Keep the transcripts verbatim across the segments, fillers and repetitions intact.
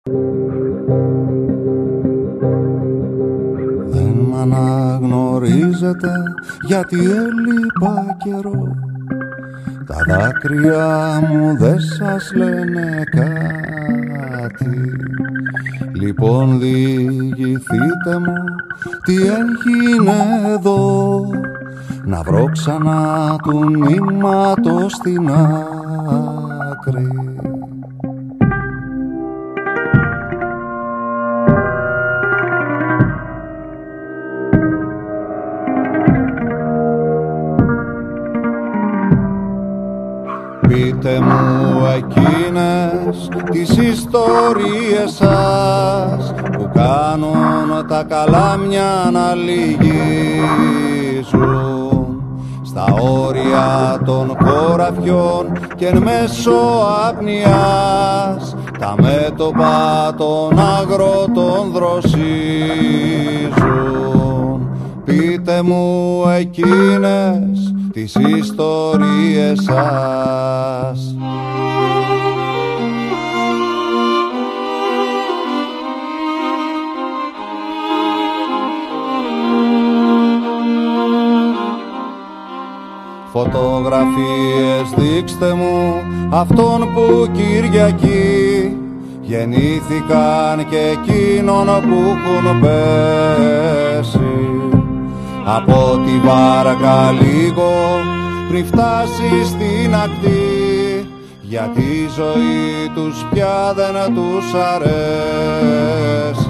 Δεν μ' αναγνωρίζετε γιατί έλειπα καιρό. Τα δάκρυα μου δεν σας λένε κάτι. Λοιπόν διηγηθείτε μου τι έγινε εδώ. Να βρω ξανά του νήματος στην άκρη. Πείτε μου εκείνες τις ιστορίες σας που κάνουν τα καλάμια να λυγίζουν στα όρια των χωραφιών και εν μέσω απνιάς τα μέτωπα των αγρότων δροσίζουν. Πείτε μου εκείνες τις ιστορίες σας. Φωτογραφίες δείξτε μου αυτόν που Κυριακή γεννήθηκαν και εκείνον που έχουν πέσει από τη βάρκα λίγο πριν φτάσει στην ακτή, γιατί η ζωή τους πια δεν τους αρέσει.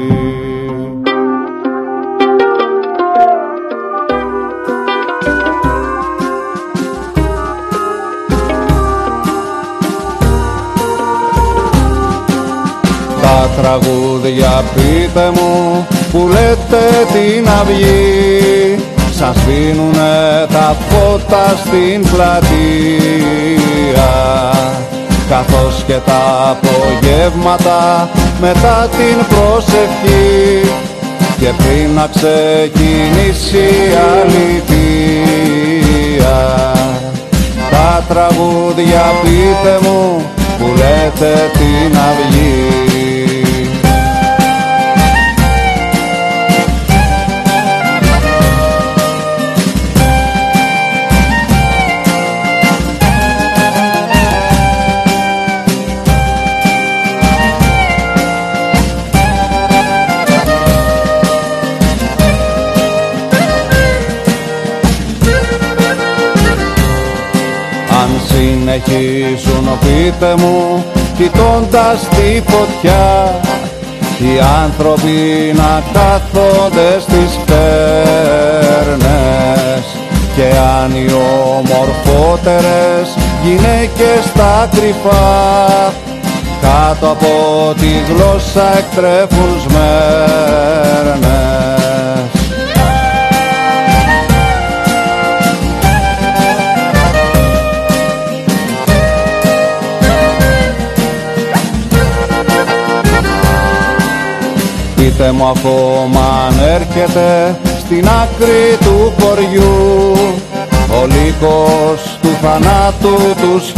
Τα τραγούδια πείτε μου που λέτε την αυγή σας δίνουνε τα φώτα στην πλατεία, καθώς και τα απογεύματα μετά την προσευχή και πριν να ξεκινήσει η αληθεία. Τα τραγούδια πείτε μου που λέτε την αυγή. Συνεχίζουν πείτε μου κοιτώντας τη φωτιά οι άνθρωποι να κάθονται στις φέρνες και αν οι ομορφότερες γυναίκες στα κρυφά κάτω από τη γλώσσα εκτρέφουν σμέρνες. Πείτε μου ακόμα αν έρχεται στην άκρη του χωριού ο λύκος του θανάτου τους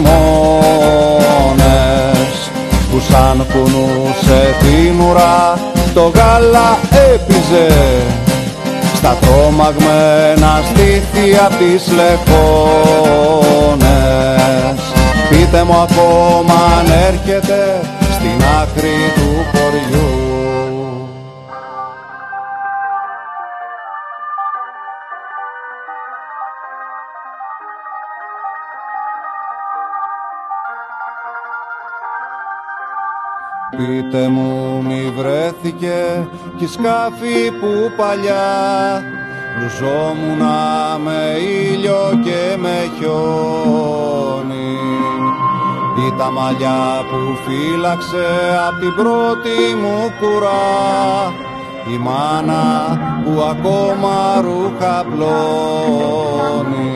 χειμώνες που σαν κουνούσε την ουρά το γάλα έπιζε στα τρόμαγμένα στήθη απ' τις λεχόνες. Πείτε μου ακόμα αν έρχεται στην άκρη του χωριού. Πείτε μου μη βρέθηκε κι σκάφη που παλιά βρουζόμουνα με ήλιο και με χιόνι ή τα μαλλιά που φύλαξε απ' την πρώτη μου κουρά η μάνα που ακόμα ρούχα πλώνει.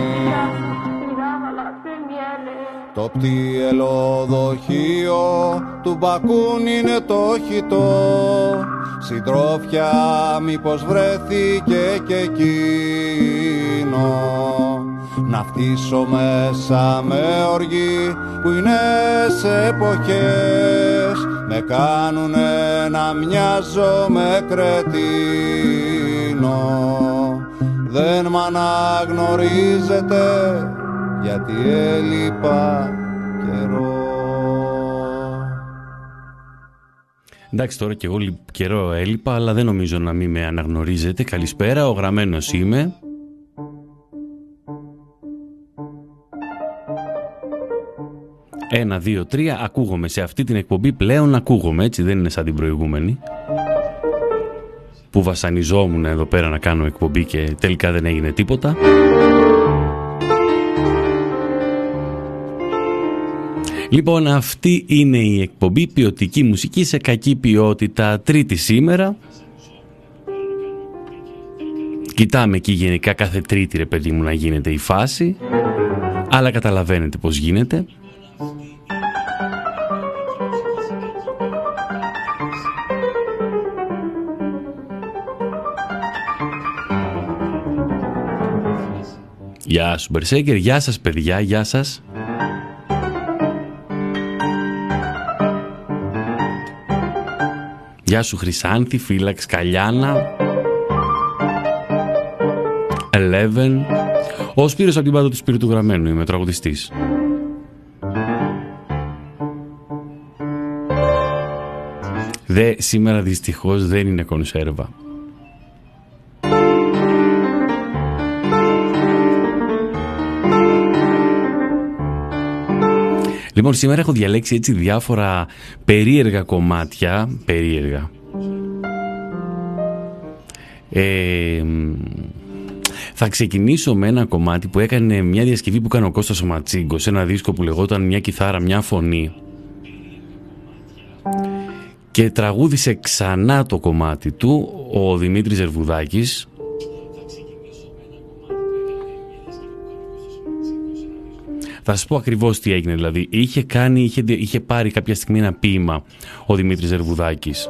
Το πτυελοδοχείο του Μπακούν είναι το χιτό συντρόφια μήπως βρέθηκε και εκείνο να φτύσω μέσα με οργή που είναι σε εποχές με κάνουνε να μοιάζω με κρετίνο. Δεν μ' αναγνωρίζετε γιατί έλειπα καιρό. Εντάξει, τώρα και εγώ καιρό έλειπα, αλλά δεν νομίζω να μην με αναγνωρίζετε. Καλησπέρα, ο Γραμμένος είμαι. Ένα, δύο, τρία, ακούγομαι. Σε αυτή την εκπομπή πλέον ακούγομαι, έτσι, δεν είναι σαν την προηγούμενη που βασανιζόμουν εδώ πέρα να κάνω εκπομπή και τελικά δεν έγινε τίποτα. Λοιπόν, αυτή είναι η εκπομπή ποιοτική μουσική σε κακή ποιότητα, Τρίτη σήμερα. Κοιτάμε εκεί γενικά κάθε Τρίτη, ρε παιδί μου, να γίνεται η φάση, αλλά καταλαβαίνετε πως γίνεται. Γεια σου Μπερσέκερ, γεια σας παιδιά, γεια σας. Γεια σου Χρυσάνθη, Φύλαξ, Καλιάνα, Eleven. Ο Σπύρος από την πάντα του Σπύρου του Γραμμένου, είμαι τραγουδιστής. Δε, σήμερα δυστυχώς δεν είναι κονσέρβα. Λοιπόν, σήμερα έχω διαλέξει έτσι διάφορα περίεργα κομμάτια, περίεργα. Ε, θα ξεκινήσω με ένα κομμάτι που έκανε μια διασκευή που έκανε ο Κώστας ο Ματσίγκος, ένα δίσκο που λεγόταν «Μια κιθάρα, μια φωνή». Και τραγούδισε ξανά το κομμάτι του ο Δημήτρης Ζερβουδάκης. Θα σας πω ακριβώς τι έγινε, δηλαδή. Είχε, κάνει, είχε, είχε πάρει κάποια στιγμή ένα ποίημα ο Δημήτρης Ζερβουδάκης.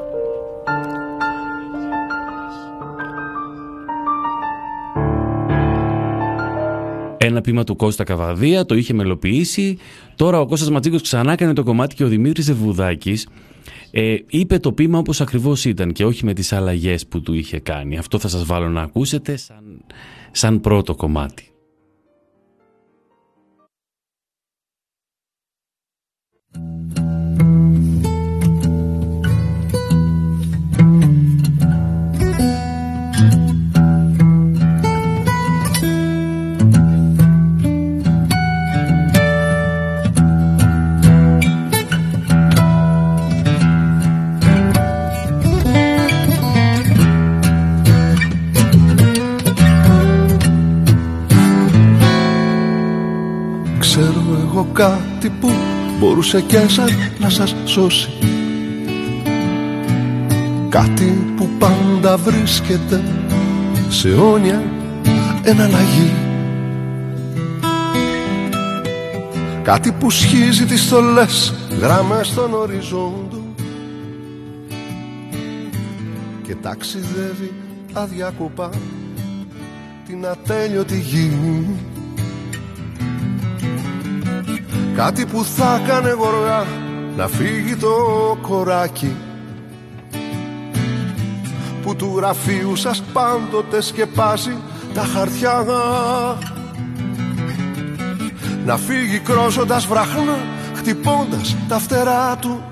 Ένα ποίημα του Κώστα Καβαδία, το είχε μελοποιήσει. Τώρα ο Κώστας Ματσίγκος ξανά έκανε το κομμάτι και ο Δημήτρης Ζερβουδάκης ε, είπε το ποίημα όπως ακριβώς ήταν και όχι με τις αλλαγές που του είχε κάνει. Αυτό θα σας βάλω να ακούσετε σαν, σαν πρώτο κομμάτι. Κάτι που μπορούσε και εσάς να σας σώσει, κάτι που πάντα βρίσκεται σε αιώνια εναλλαγή, κάτι που σχίζει τις στολές γράμμες στον οριζόντο και ταξιδεύει αδιάκοπα την ατέλειωτη γη. Κάτι που θα κάνε γοργά να φύγει το κοράκι που του γραφείου σας πάντοτε σκεπάζει τα χαρτιά, να φύγει κρόζοντας βραχνά χτυπώντας τα φτερά του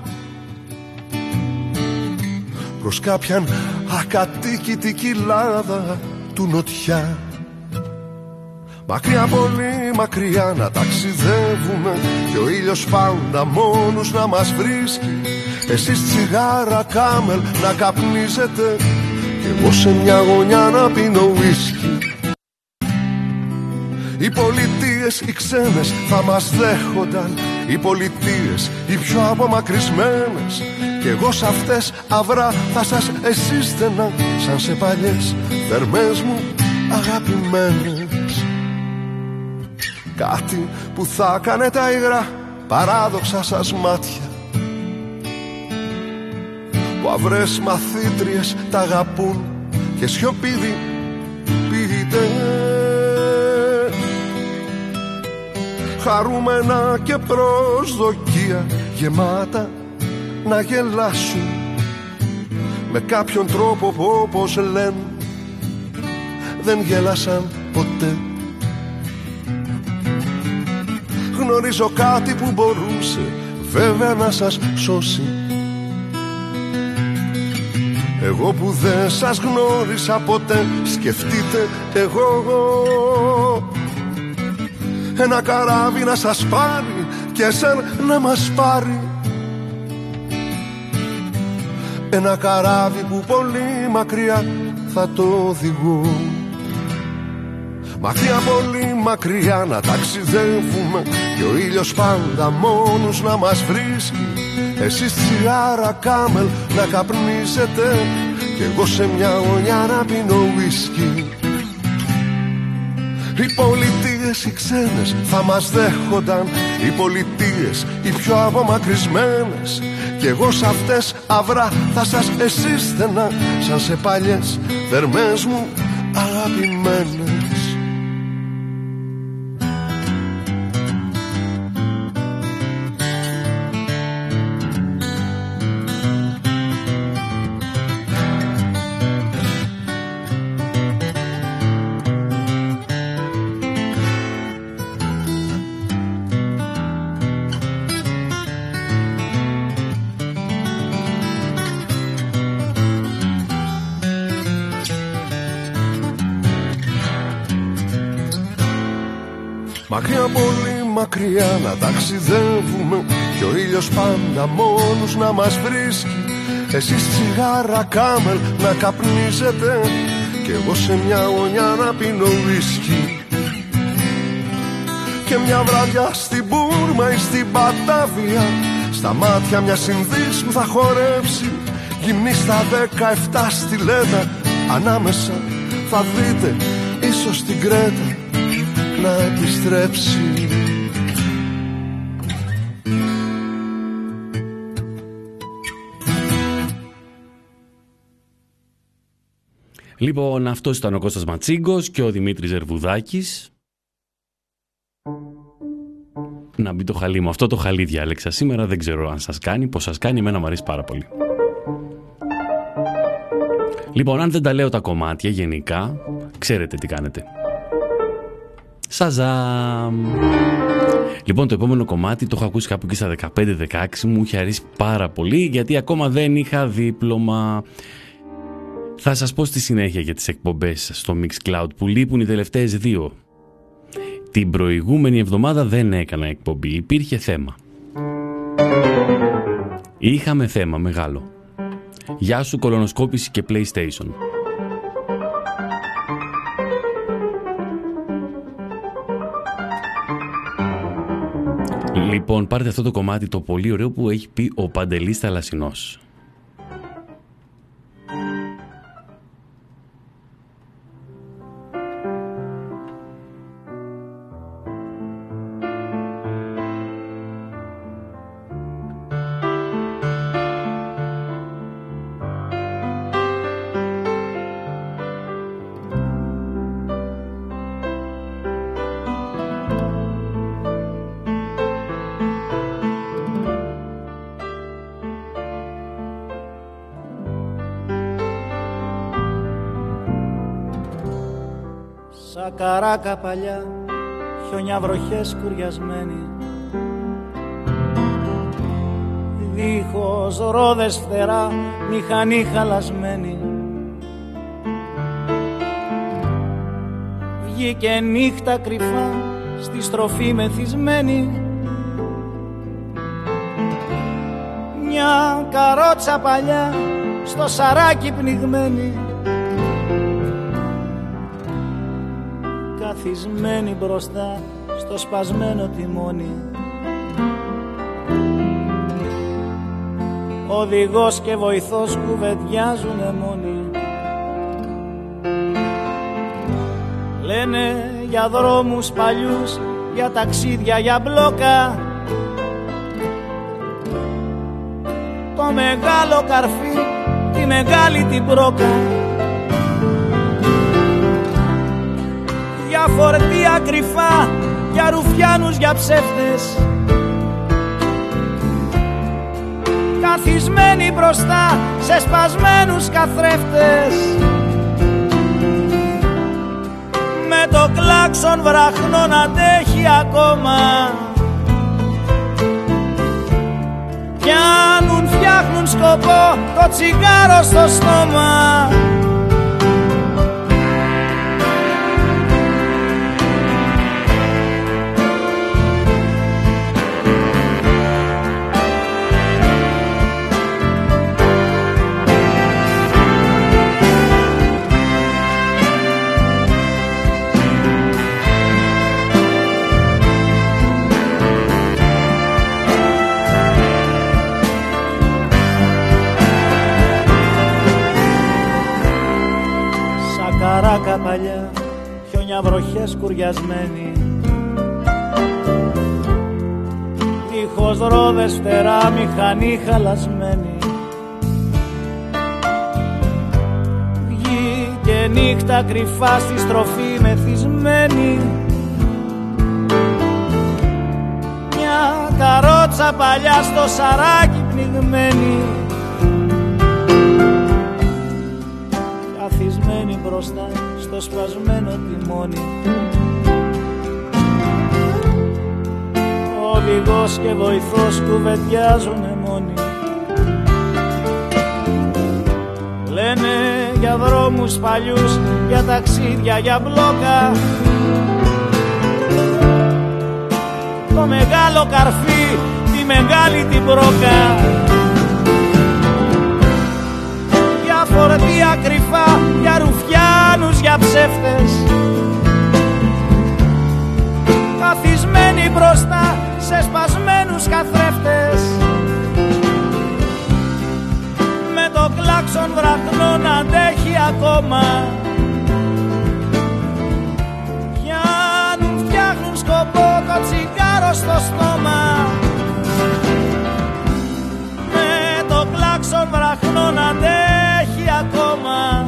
προς κάποιαν ακατοίκητη κοιλάδα του νοτιά. Μακριά, πολύ μακριά να ταξιδεύουμε και ο ήλιος πάντα μόνος να μας βρίσκει. Εσείς τσιγάρα κάμελ να καπνίζετε και εγώ σε μια γωνιά να πίνω ουίσκι. Οι πολιτείες οι ξένες θα μας δέχονταν, οι πολιτείες οι πιο απομακρυσμένες, και εγώ σ' αυτές αυρά θα σας εσύστενα σαν σε παλιές θερμές μου αγαπημένες. Κάτι που θα κάνε τα υγρά παράδοξα σας μάτια, που αυρές μαθήτριες τα αγαπούν και σιωπήδη πείτε, χαρούμενα και προσδοκία γεμάτα να γελάσουν με κάποιον τρόπο που όπως λένε δεν γέλασαν ποτέ. Γνωρίζω κάτι που μπορούσε βέβαια να σας σώσει. Εγώ που δεν σας γνώρισα ποτέ, σκεφτείτε εγώ ένα καράβι να σας πάρει και σαν να μας πάρει. Ένα καράβι που πολύ μακριά θα το οδηγώ. Μακριά, πολύ μακριά να ταξιδεύουμε και ο ήλιος πάντα μόνος να μας βρίσκει. Εσείς τσιγάρα κάμελ να καπνίζετε και εγώ σε μια γωνιά να πίνω ουίσκι. Οι πολιτείες οι ξένες θα μας δέχονταν, οι πολιτείες οι πιο απομακρυσμένες, κι εγώ σ' αυτές αυρά θα σας εσύστενα σαν σε παλιές δερμές μου αγαπημένες. Μακριά, πολύ μακριά να ταξιδεύουμε και ο ήλιος πάντα μόνος να μας βρίσκει. Εσείς τσιγάρα κάμελ να καπνίζετε και εγώ σε μια γωνιά να πίνω ουίσκι. Και μια βράδια στην Μπούρμα ή στην Πατάβια, στα μάτια μια συνδύς που θα χορέψει. Γυμνή στα δεκαεπτά στιλέτα, ανάμεσα θα δείτε ίσως την Κρέτα να επιστρέψει. Λοιπόν, αυτός ήταν ο Κώστας Ματσίγκος και ο Δημήτρης Ζερβουδάκης. Να μπει το χαλί μου. Αυτό το χαλί διάλεξα σήμερα. Δεν ξέρω αν σας κάνει. Πως σας κάνει, εμένα μου αρέσει πάρα πολύ. Λοιπόν, αν δεν τα λέω τα κομμάτια γενικά, ξέρετε τι κάνετε. Σαζάμ! Λοιπόν, το επόμενο κομμάτι το έχω ακούσει κάπου και στα δεκαπέντε δεκαέξι, μου είχε αρέσει πάρα πολύ γιατί ακόμα δεν είχα δίπλωμα. Θα σας πω στη συνέχεια για τις εκπομπές στο Mixcloud που λείπουν οι τελευταίες δύο. Την προηγούμενη εβδομάδα δεν έκανα εκπομπή, υπήρχε θέμα. Είχαμε θέμα μεγάλο. Γεια σου, κολονοσκόπηση και PlayStation. Λοιπόν, πάρτε αυτό το κομμάτι το πολύ ωραίο που έχει πει ο Παντελής Θαλασσινός. Καράκα παλιά, χιονιά βροχές κουριασμένη, δίχως ρόδες φτερά, μηχανή χαλασμένη. Βγήκε νύχτα κρυφά, στη στροφή μεθυσμένη, μια καρότσα παλιά, στο σαράκι πνιγμένη, καθισμένη μπροστά στο σπασμένο τιμόνι. Οδηγός και βοηθός κουβεντιάζουνε μόνοι. Λένε για δρόμους παλιούς, για ταξίδια, για μπλόκα. Το μεγάλο καρφί, τη μεγάλη την μπρόκα. Για φορτία κρυφά, για ρουφιάνους, για ψεύτες. καθισμένοι μπροστά σε σπασμένους καθρέφτες, με το κλάξον βραχνό να αντέχει ακόμα. Πιάνουν, φτιάχνουν σκοπό το τσιγάρο στο στόμα. Καράκα παλιά, χιόνια βροχές κουριασμένοι, δίχως ρόδες φτερά, μηχανή χαλασμένη. Γη και νύχτα κρυφά στη στροφή μεθυσμένη, μια καρότσα παλιά στο σαράκι πνιγμένη, καθισμένη μπροστά στο σπασμένο τιμόνι. Οδηγός και βοηθός κουβεντιάζουνε μόνοι. Λένε για δρόμους παλιούς, για ταξίδια, για μπλόκα, το μεγάλο καρφί, τη μεγάλη την μπρόκα. Φορτία κρυφά, για ρουφιάνους, για ψεύτες, καθισμένοι μπροστά σε σπασμένους καθρέφτες, με το κλάξον βραχνό να αντέχει ακόμα. Πιάνουν, φτιάχνουν σκοπό το τσιγάρο στο στόμα, με το κλάξον βραχνό να αντέχει ακόμα.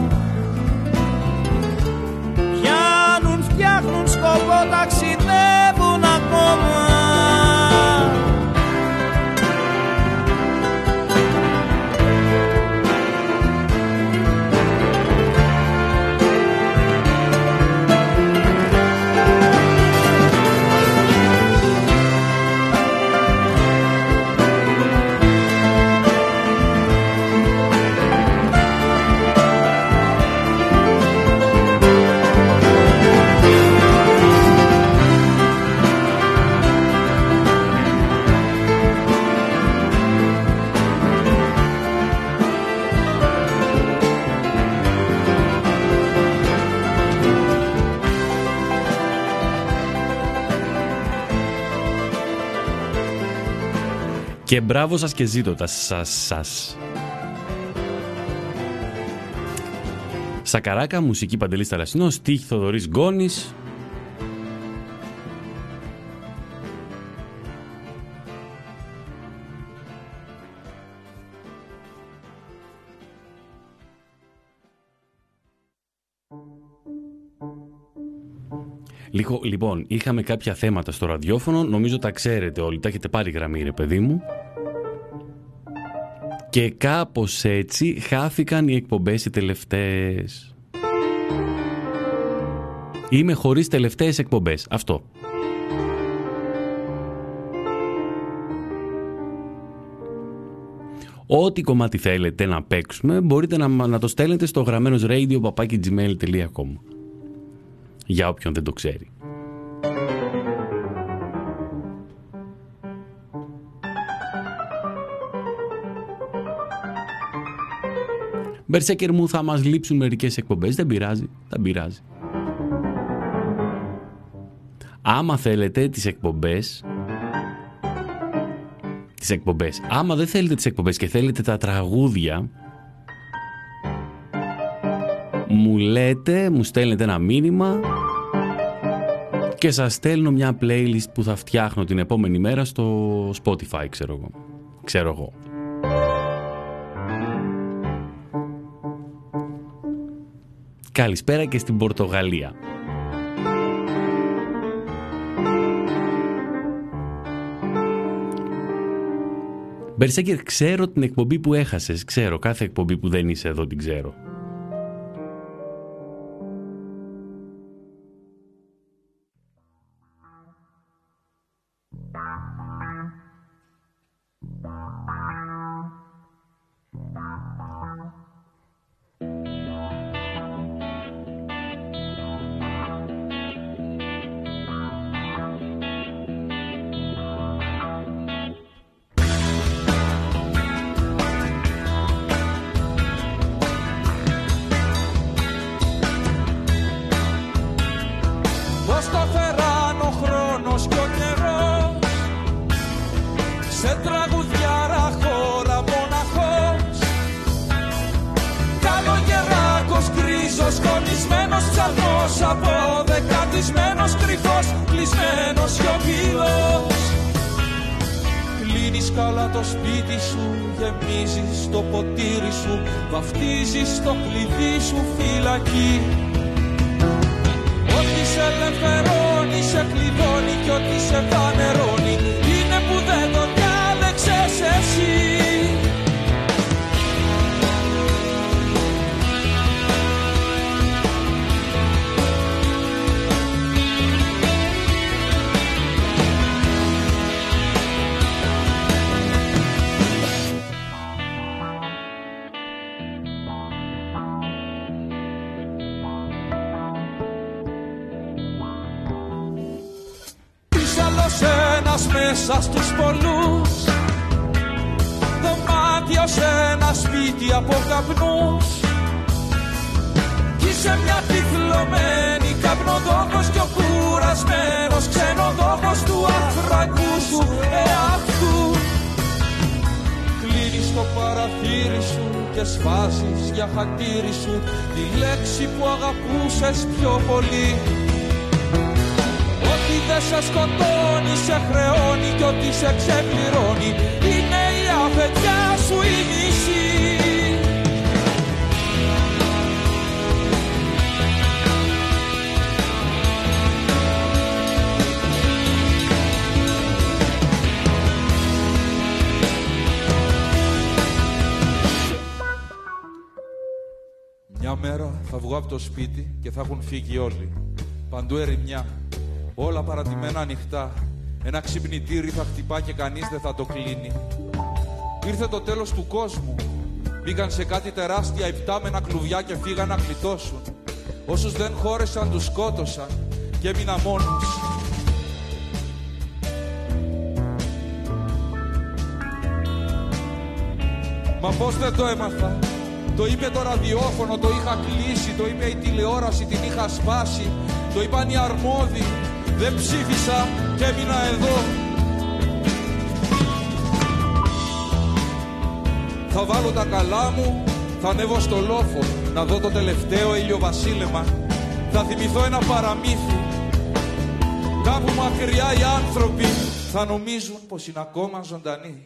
Πιάνουν, φτιάχνουν σκοπό, ταξιδεύουν ακόμα. Και μπράβο σας και ζήτω τα σας σας. Σακαράκα, μουσική Παντελής Θαλασσινός, στίχη Θοδωρής Γκόνης. Λοιπόν, είχαμε κάποια θέματα στο ραδιόφωνο, νομίζω τα ξέρετε όλοι, τα έχετε πάρει γραμμή ρε παιδί μου. Και κάπως έτσι χάθηκαν οι εκπομπές οι τελευταίες. Είμαι χωρίς τελευταίες εκπομπές, αυτό. Ό,τι κομμάτι θέλετε να παίξουμε, μπορείτε να, να το στέλνετε στο γραμμένος radio παπάκι gmail τελεία com. Για όποιον δεν το ξέρει. Μπερσέκερ μου, θα μας λείψουν μερικές εκπομπές, δεν πειράζει, δεν πειράζει. Άμα θέλετε τις εκπομπές, τις εκπομπές, άμα δεν θέλετε τις εκπομπές και θέλετε τα τραγούδια, μου λέτε, μου στέλνετε ένα μήνυμα και σας στέλνω μια playlist που θα φτιάχνω την επόμενη μέρα στο Spotify, ξέρω εγώ. Ξέρω εγώ. Καλησπέρα και στην Πορτογαλία. Μπερσέκερ, ξέρω την εκπομπή που έχασες. Ξέρω, κάθε εκπομπή που δεν είσαι εδώ την ξέρω. Μέσα στους πολλούς, δωμάτιο σε ένα σπίτι από καπνούς, κι είσαι μια τυφλωμένη καπνοδόχος κι ο κουρασμένος ξενοδόχος του αφρακού σου εαυτού. Κλείνεις το παραθύρι σου και σφάζεις για χατήρι σου τη λέξη που αγαπούσες πιο πολύ. Ό,τι δεν σε σκοτώνει, σε χρεώνει κι ό,τι σε ξεπληρώνει είναι η αφεντιά σου η μισή. Μια μέρα θα βγω από το σπίτι και θα έχουν φύγει όλοι. Παντού ερημιά. Όλα παρατημένα ανοιχτά. Ένα ξυπνητήρι θα χτυπά και κανείς δεν θα το κλείνει. Ήρθε το τέλος του κόσμου. Μπήκαν σε κάτι τεράστια υπτάμενα κλουβιά και φύγαν να γλιτώσουν. Όσους δεν χώρεσαν τους σκότωσαν και έμεινα μόνος. Μα πώς δεν το έμαθα? Το είπε το ραδιόφωνο, το είχα κλείσει. Το είπε η τηλεόραση, την είχα σπάσει. Το είπαν οι αρμόδιοι. Δεν ψήφισα και έμεινα εδώ. Θα βάλω τα καλά μου, θα ανέβω στο λόφο να δω το τελευταίο ηλιοβασίλεμα. Θα θυμηθώ ένα παραμύθι. Κάπου μακριά οι άνθρωποι θα νομίζουν πως είναι ακόμα ζωντανοί.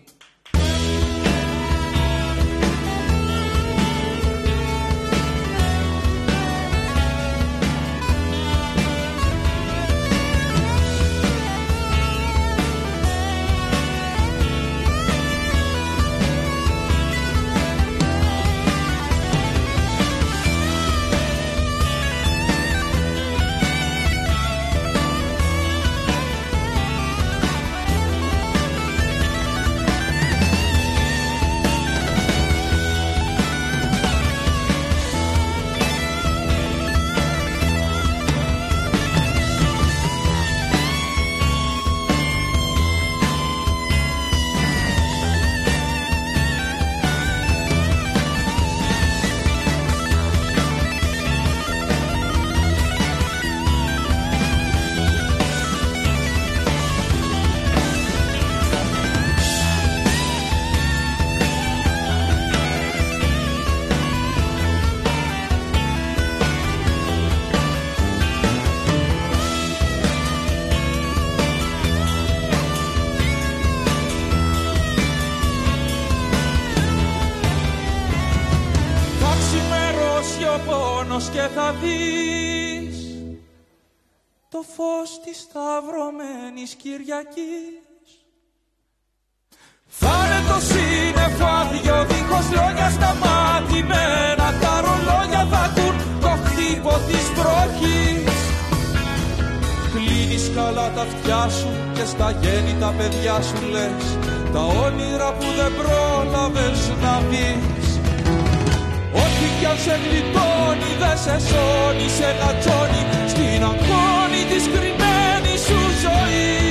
Και θα δεις το φως της σταυρωμένης Κυριακής. Θα είναι το σύννεφο άδειο δίχως λόγια σταματημένα. Τα ρολόγια θα ακούν το χτύπο της βροχής. Κλείνεις καλά τα αυτιά σου και στα γέννη τα παιδιά σου λες τα όνειρα που δεν πρόλαβες να πεις. Ό,τι κι αν σε γλιτώνει δεν σε σώνει σε ένα τζόνι στην αγώνη της κρυμμένης σου ζωής.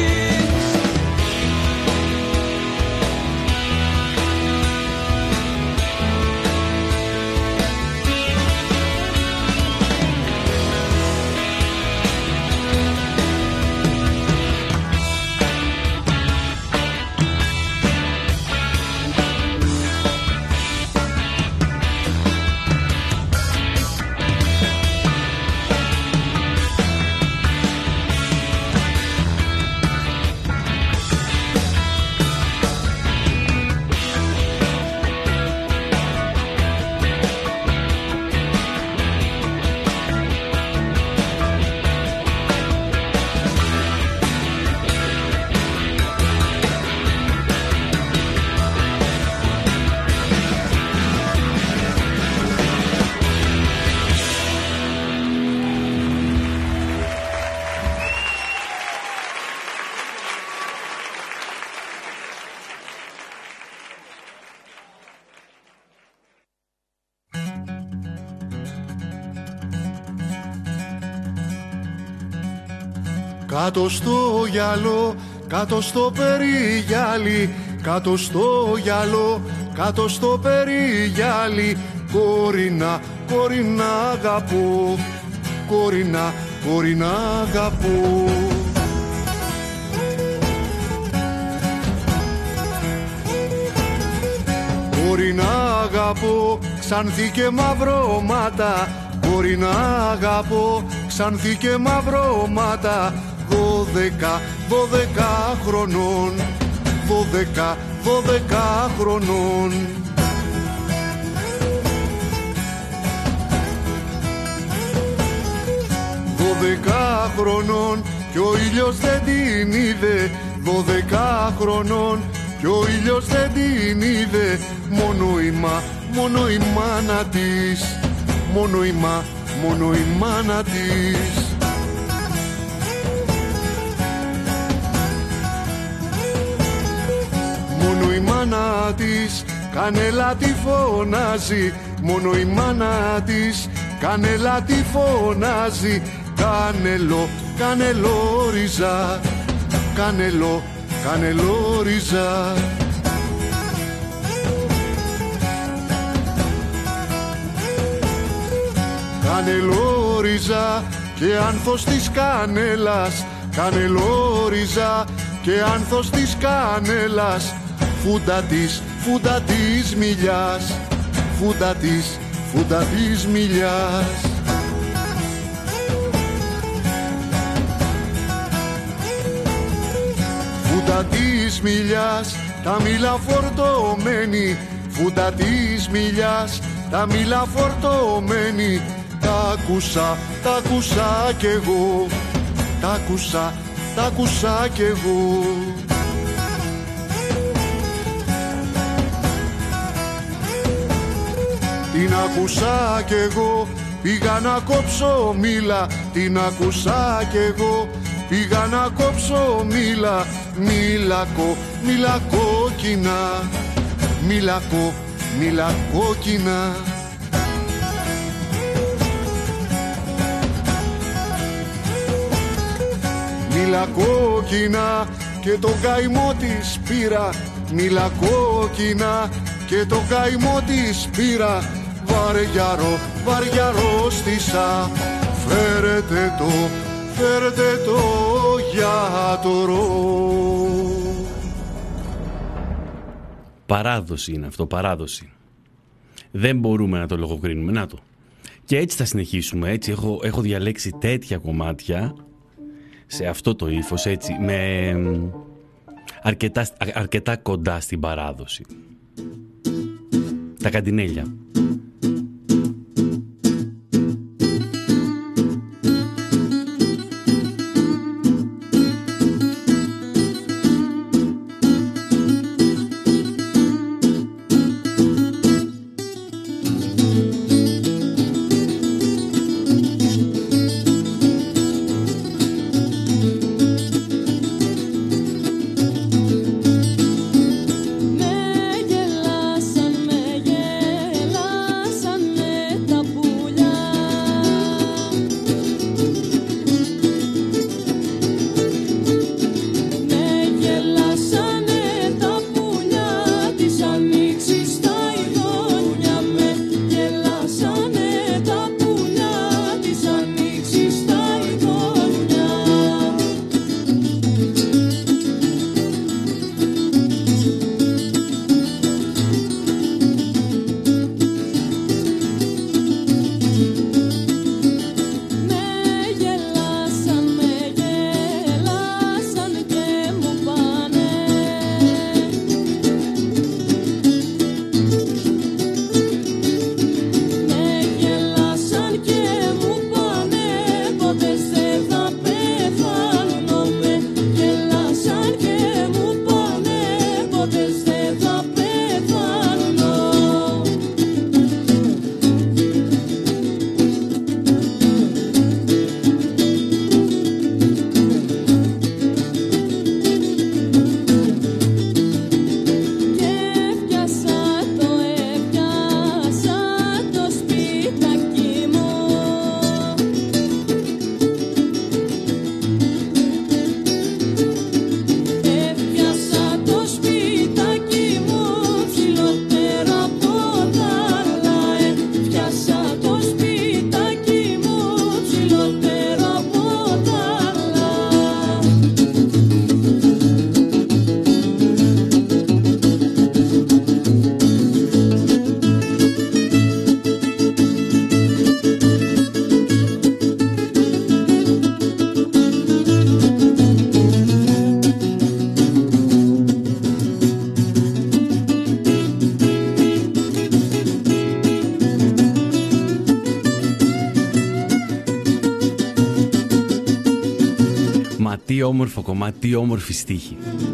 Κάτω στο γυαλό, κάτω στο περιγυάλι, κάτω στο γυαλό, κάτω στο περιγυάλι. Κορίνα, κορίνα αγαπώ, κορίνα, κορίνα αγαπώ. Κορίνα αγαπώ, ξανθή και μαυρώματα. Κορίνα αγαπώ, ξανθή και μαυρώματα. Δώδεκα, δώδεκα χρονών, δώδεκα, δώδεκα χρονών. Δώδεκα χρονών κι ο ήλιος δεν την είδε. Δώδεκα χρονών κι ο ήλιος δεν την είδε. Μόνο η μα, μόνο η μάνα της, μόνο η μα, μόνο η μάνα της. Μόνο η μάνα της κανέλα τη φωνάζει. Μόνο η μάνα της κανέλα τη φωνάζει. Κανελό, κανελόριζα, κανελό, κανελόριζα. Κανελόριζα και άνθος της κανέλας. Κανελόριζα και άνθος της κανέλας. Φούντα της, φούντα της μιλιάς. Φούντα της, φούντα της μιλιάς. Φούντα της μιλιάς, τα μήλα φορτωμένη. Φούντα της μιλιάς, τα μήλα φορτωμένη. Τα άκουσα, τα άκουσα κι εγώ. Τα άκουσα, τα άκουσα κι εγώ. Την άκουσα κι εγώ, πήγα να κόψω μήλα. Την άκουσα κι εγώ, πήγα να κόψω μήλα. Μήλακο, μήλα κόκκινα. Μήλακο, μήλα κόκκινα. Μήλα κόκκινα και το καημό της πήρα. Μήλα κόκκινα και το καημό της πήρα. Βαριαρό, βαριαρό στήσα. Φέρετε το, φέρετε το γιατρό. Παράδοση είναι αυτό, παράδοση. Δεν μπορούμε να το λογοκρίνουμε, να το. Και έτσι θα συνεχίσουμε, έτσι έχω, έχω διαλέξει τέτοια κομμάτια σε αυτό το ύφος, έτσι, με αρκετά, αρκετά κοντά στην παράδοση. Τα Καντινέλια. Τι όμορφο κομμάτι, τι όμορφη στίχη.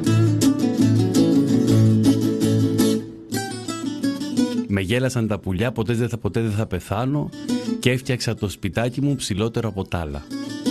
Με γέλασαν τα πουλιά, ποτέ δεν θα, ποτέ δεν θα πεθάνω και έφτιαξα το σπιτάκι μου ψηλότερο από τ' άλλα.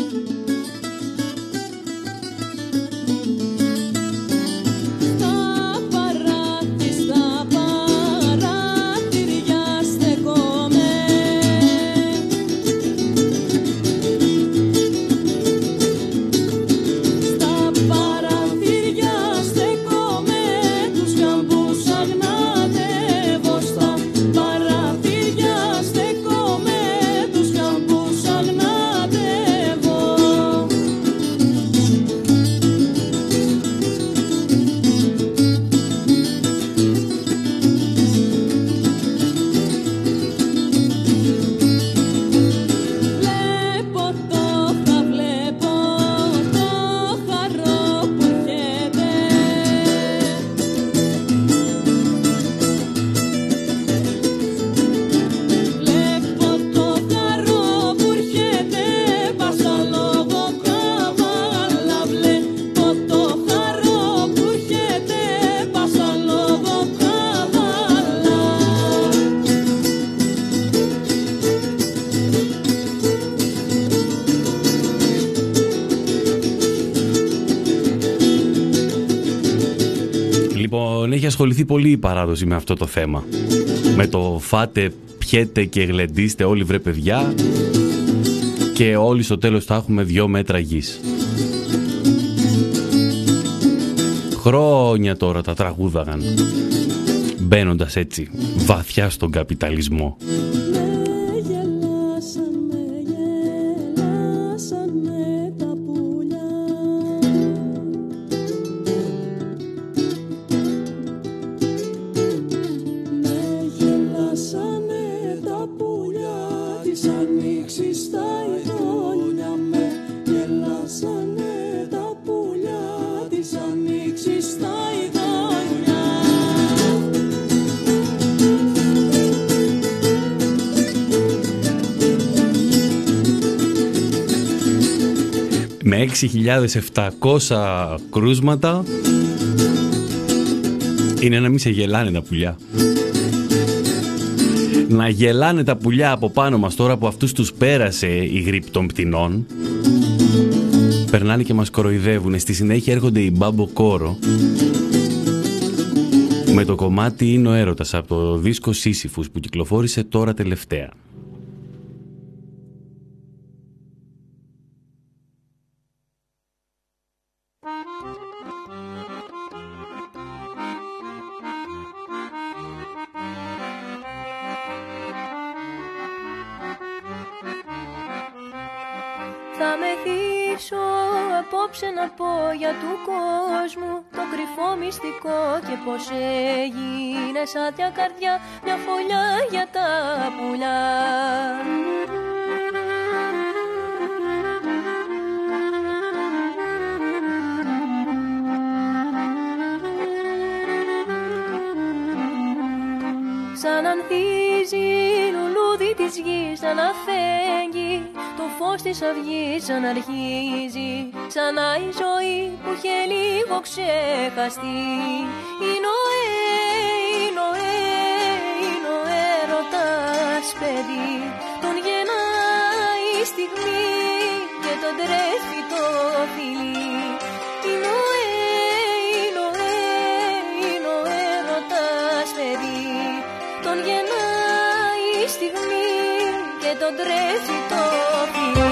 Έχει ασχοληθεί πολύ η παράδοση με αυτό το θέμα. Με το φάτε, πιέτε και γλεντίστε όλοι βρε παιδιά και όλοι στο τέλος θα έχουμε δυο μέτρα γης. Χρόνια τώρα τα τραγούδαγαν, μπαίνοντας έτσι βαθιά στον καπιταλισμό. Με έξι χιλιάδες επτακόσια κρούσματα είναι να μην σε γελάνε τα πουλιά. Να γελάνε τα πουλιά από πάνω μας τώρα που αυτούς τους πέρασε η γρίπη των πτηνών. Περνάνε και μας κοροϊδεύουν. Στη συνέχεια έρχονται οι Μπάμπο Κόρο με το κομμάτι «Είναι ο έρωτας» από το δίσκο Σύσυφους που κυκλοφόρησε τώρα τελευταία. Θα μεθύσω απόψε να πω για του κόσμου το κρυφό μυστικό και πως έγινε άδεια καρδιά μια φωλιά για τα πουλιά. Σαν ανθίζει λουλούδι της γης, σαν αφέγγει το φως της αυγής, σαν αρχίζει ξανά η ζωή που είχε λίγο ξεχαστεί. Είναι ο ε, είναι ο ε, είναι ο έρωτας παιδί, τον γεννάει η στιγμή και τον τρέφει το φιλί. Είναι ο ε, είναι ο ε, είναι ο έρωτας παιδί, τον γεννάει η στιγμή και τον τρέφει το φιλί.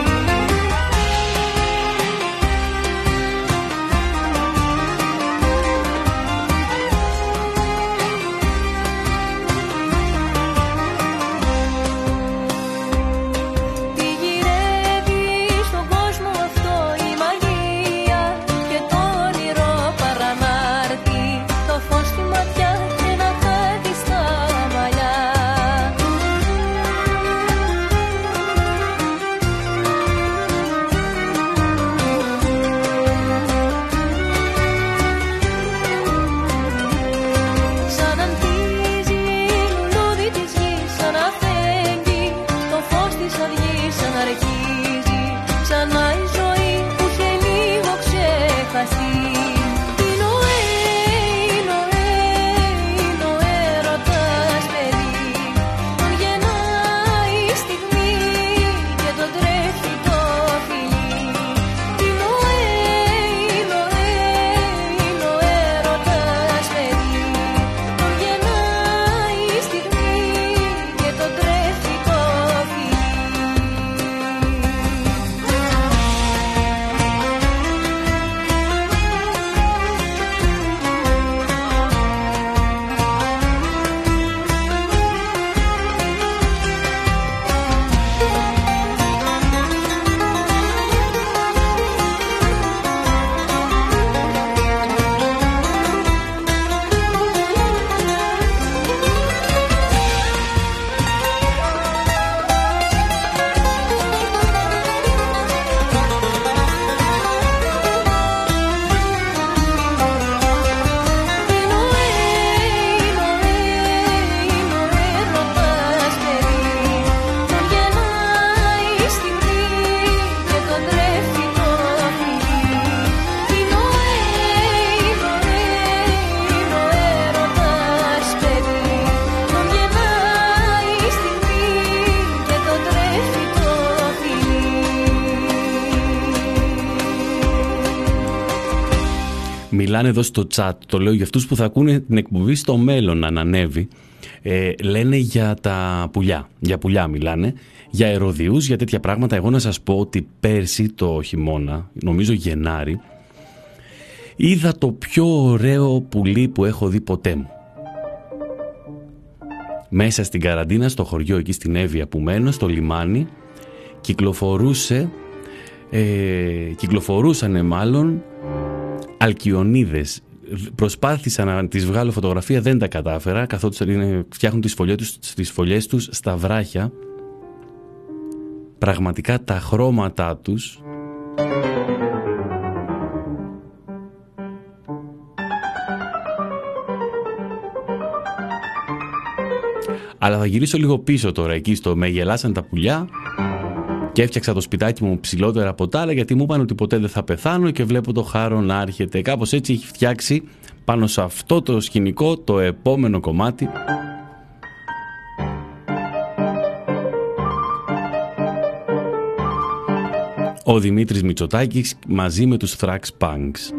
Τι γυρεύει στον κόσμο αυτό η μαγεία και το όνειρο παραμάρτη, το φως στη ματιά και ένα χάδι στα μαλλιά. μιλάνε εδώ στο chat, το λέω για αυτούς που θα ακούνε την εκπομπή στο μέλλον να ανέβει. Ε, λένε για τα πουλιά, για πουλιά μιλάνε, για ερωδιούς, για τέτοια πράγματα. Εγώ να σας πω ότι πέρσι το χειμώνα, νομίζω Γενάρη, είδα το πιο ωραίο πουλί που έχω δει ποτέ μου. Μέσα στην καραντίνα, στο χωριό εκεί στην Εύβοια που μένω, στο λιμάνι, κυκλοφορούσε, ε, κυκλοφορούσανε μάλλον αλκιονίδες. Προσπάθησα να τις βγάλω φωτογραφία, δεν τα κατάφερα, καθότι φτιάχνουν τις φωλιές τους, τις φωλιές τους στα βράχια. Πραγματικά τα χρώματά τους αλλά θα γυρίσω λίγο πίσω τώρα, εκεί στο με γελάσαν τα πουλιά και έφτιαξα το σπιτάκι μου ψηλότερα από τα άλλα, γιατί μου είπαν ότι ποτέ δεν θα πεθάνω και βλέπω το χάρο να έρχεται. Κάπως έτσι έχει φτιάξει πάνω σε αυτό το σκηνικό το επόμενο κομμάτι. Ο Δημήτρης Μητσοτάκης μαζί με τους Thrax Punks.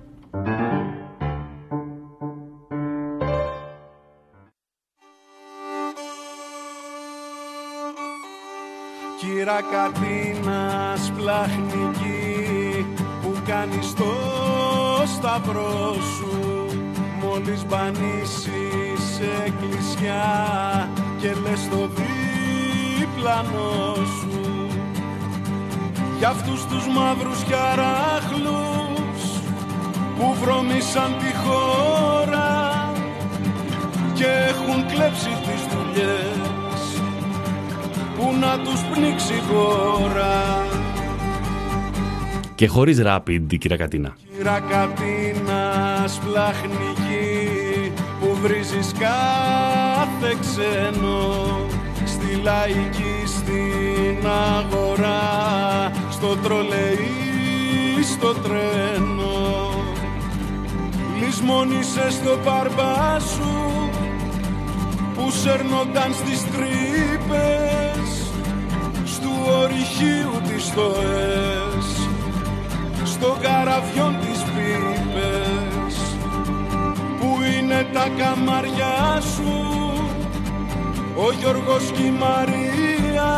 Κύρα Κατίνα σπλαχνική που κάνεις το σταυρό σου, μόλις μπανίσεις εκκλησιά και λες το διπλανό σου, για αυτούς τους μαύρους χαράχλους που βρωμήσαν τη χώρα και έχουν κλέψει τις δουλειές που να τους πνίξει χώρα. Και χωρίς rapid, κύρα Κατίνα. Κύρα Κατίνα σπλαχνική που βρίζεις κάθε ξένο, στη λαϊκή, στην αγορά, στο τρολεϊ, στο τρένο. Λησμόνησες στο μπαρμπά σου που σέρνονταν στις τρύπες στου ορυχείου τις στοές, στο καραβιόν τις πίπες, που είναι τα καμαριά σου, ο Γιώργος και η Μαρία,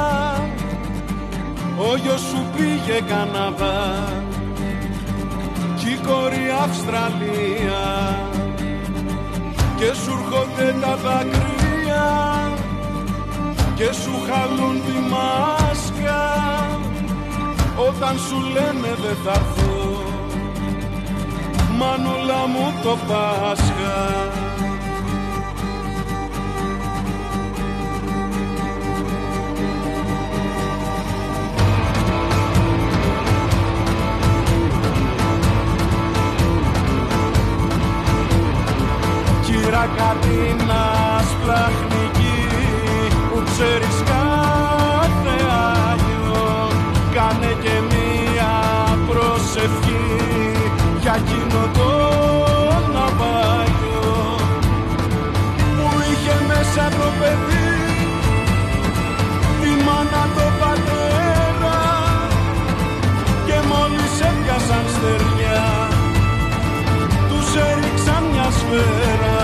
ο γιος σου πήγε Καναδά κι η κόρη Αυστραλία, και σου έρχονται τα δάκρυα και σου χαλούν τη μάσκα όταν σου λένε δεν θα έρθω, μανούλα μου το Πάσχα. Κύρα Κατίνα σπλαχνική που ξέρεις κάθε Άγιο, κάνε και μία προσευχή για εκείνο το ναυάγιο που είχε μέσα το παιδί, τη μάνα, το πατέρα, και μόλις έπιασαν στεριά τους έριξαν μια σφαίρα.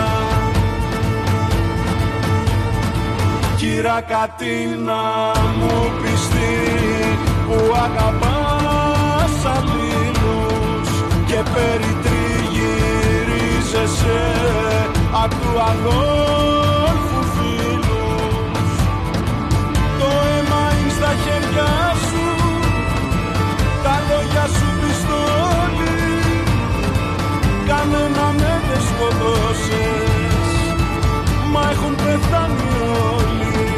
Κύρα Κατίνα μου πιστή που αγαπάς αλλήλους και περιτριγυρίζεσαι απ' του αδόλφου φίλους, το αίμα είναι στα χέρια σου, τα λόγια σου πιστόλι, κανένα με δεν σκοτώσες, μα έχουν πεθάνει όλοι.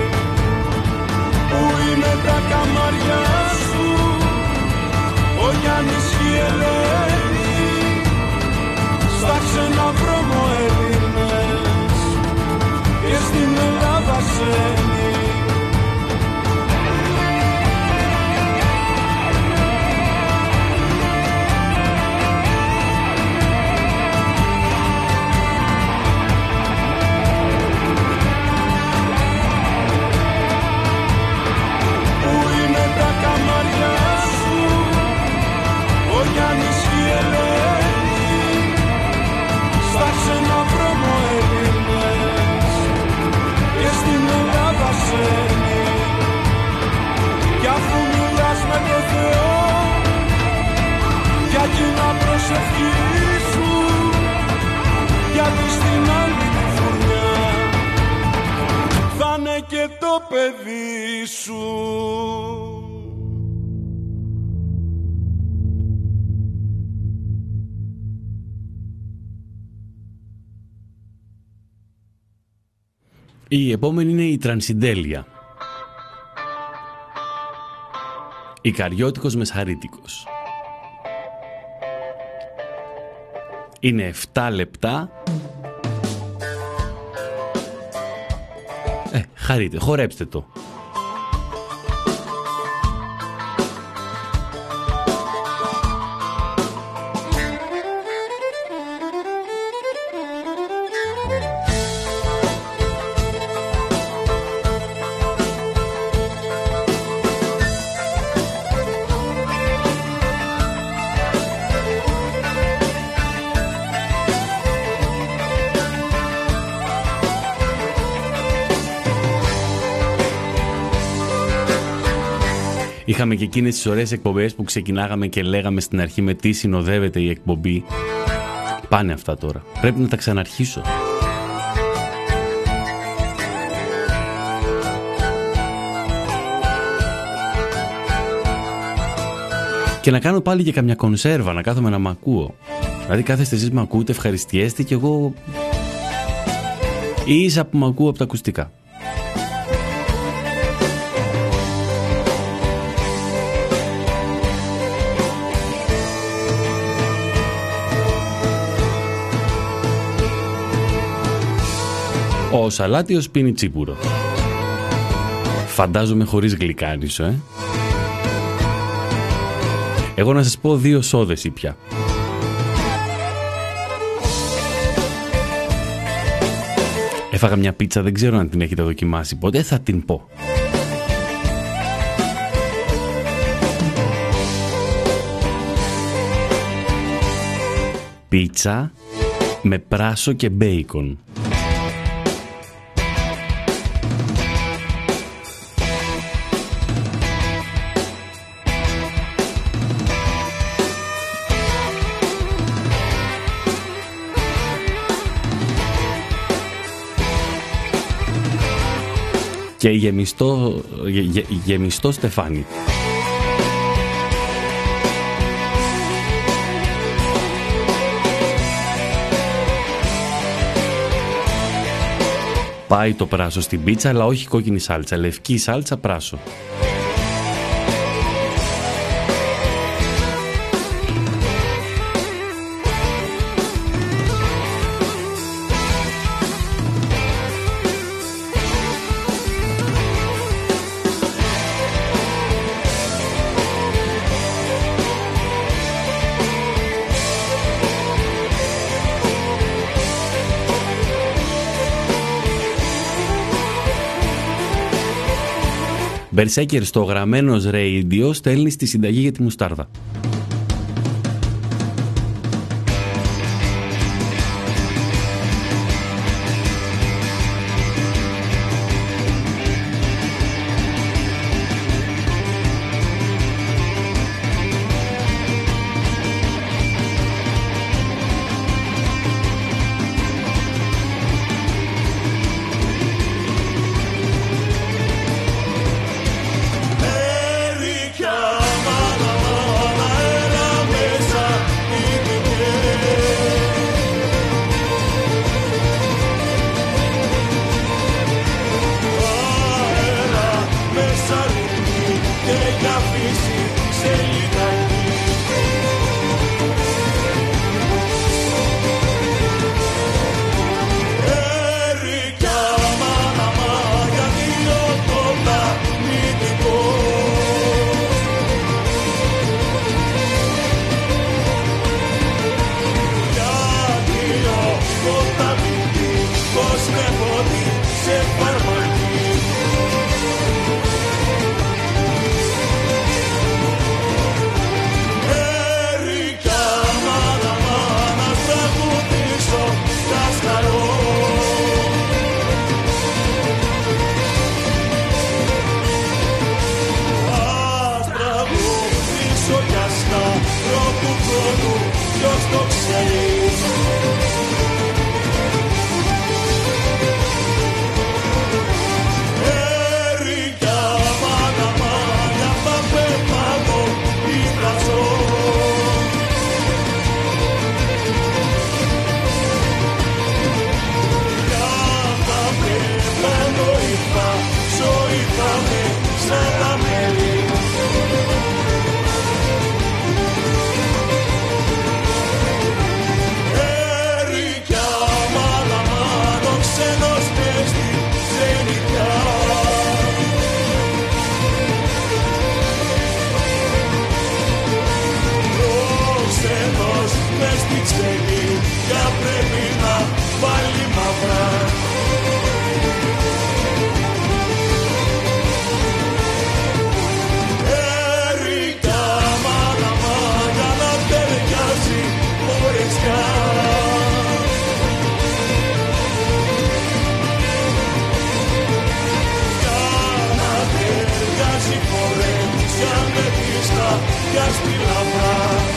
Πού είναι τα καμαριά σου, ο Γιάννης και η Ελένη, στα ξένα βρώμο Έλληνες, και προσευχή σου, γιατί στην άλλη τη φουρνιά θα είναι και το παιδί σου. Η επόμενη είναι η Τρανσιντέλια. Ικαριώτικος Μεσαρίτικος. Είναι επτά λεπτά. Ε, χαρείτε, χορέψτε το. Είχαμε και εκείνες τις ωραίες εκπομπές που ξεκινάγαμε και λέγαμε στην αρχή με τι συνοδεύεται η εκπομπή. Πάνε αυτά τώρα. Πρέπει να τα ξαναρχίσω. Και να κάνω πάλι και καμιά κονσέρβα, να κάθομαι να μ' ακούω. Δηλαδή κάθεστε εσείς μ' ακούτε, ευχαριστιέστε και εγώ ίσα που μ' ακούω από τα ακουστικά. Ο Σαλάτιος πίνει τσίπουρο. Φαντάζομαι χωρίς γλυκάνισο, ε. Εγώ να σας πω δύο σόδες ήπια. Έφαγα μια πίτσα, δεν ξέρω αν την έχετε δοκιμάσει ποτέ, θα την πω. Πίτσα με πράσο και μπέικον. Και γεμιστό, γε, γε, γεμιστό στεφάνι. Πάει το πράσο στην πίτσα, αλλά όχι κόκκινη σάλτσα, λευκή σάλτσα πράσο. Μπερσέκερ στο Γραμμένος Radio στέλνει στη συνταγή για τη μουστάρδα. Μama, mama, mama, ξέρεις. Έρικια μάνα μάνα θα πεπάνω πίτραζω. Για θα πεπάνω ήρθα, ζωή θα με σαν τα μέλη. Για πρέπει να βάλει μαύρα. Έρικια μάνα μάνα να ταιριάζει χωρεσιά. Για να ταιριάζει χωρεσιά με πίστα για στη λαμπρά.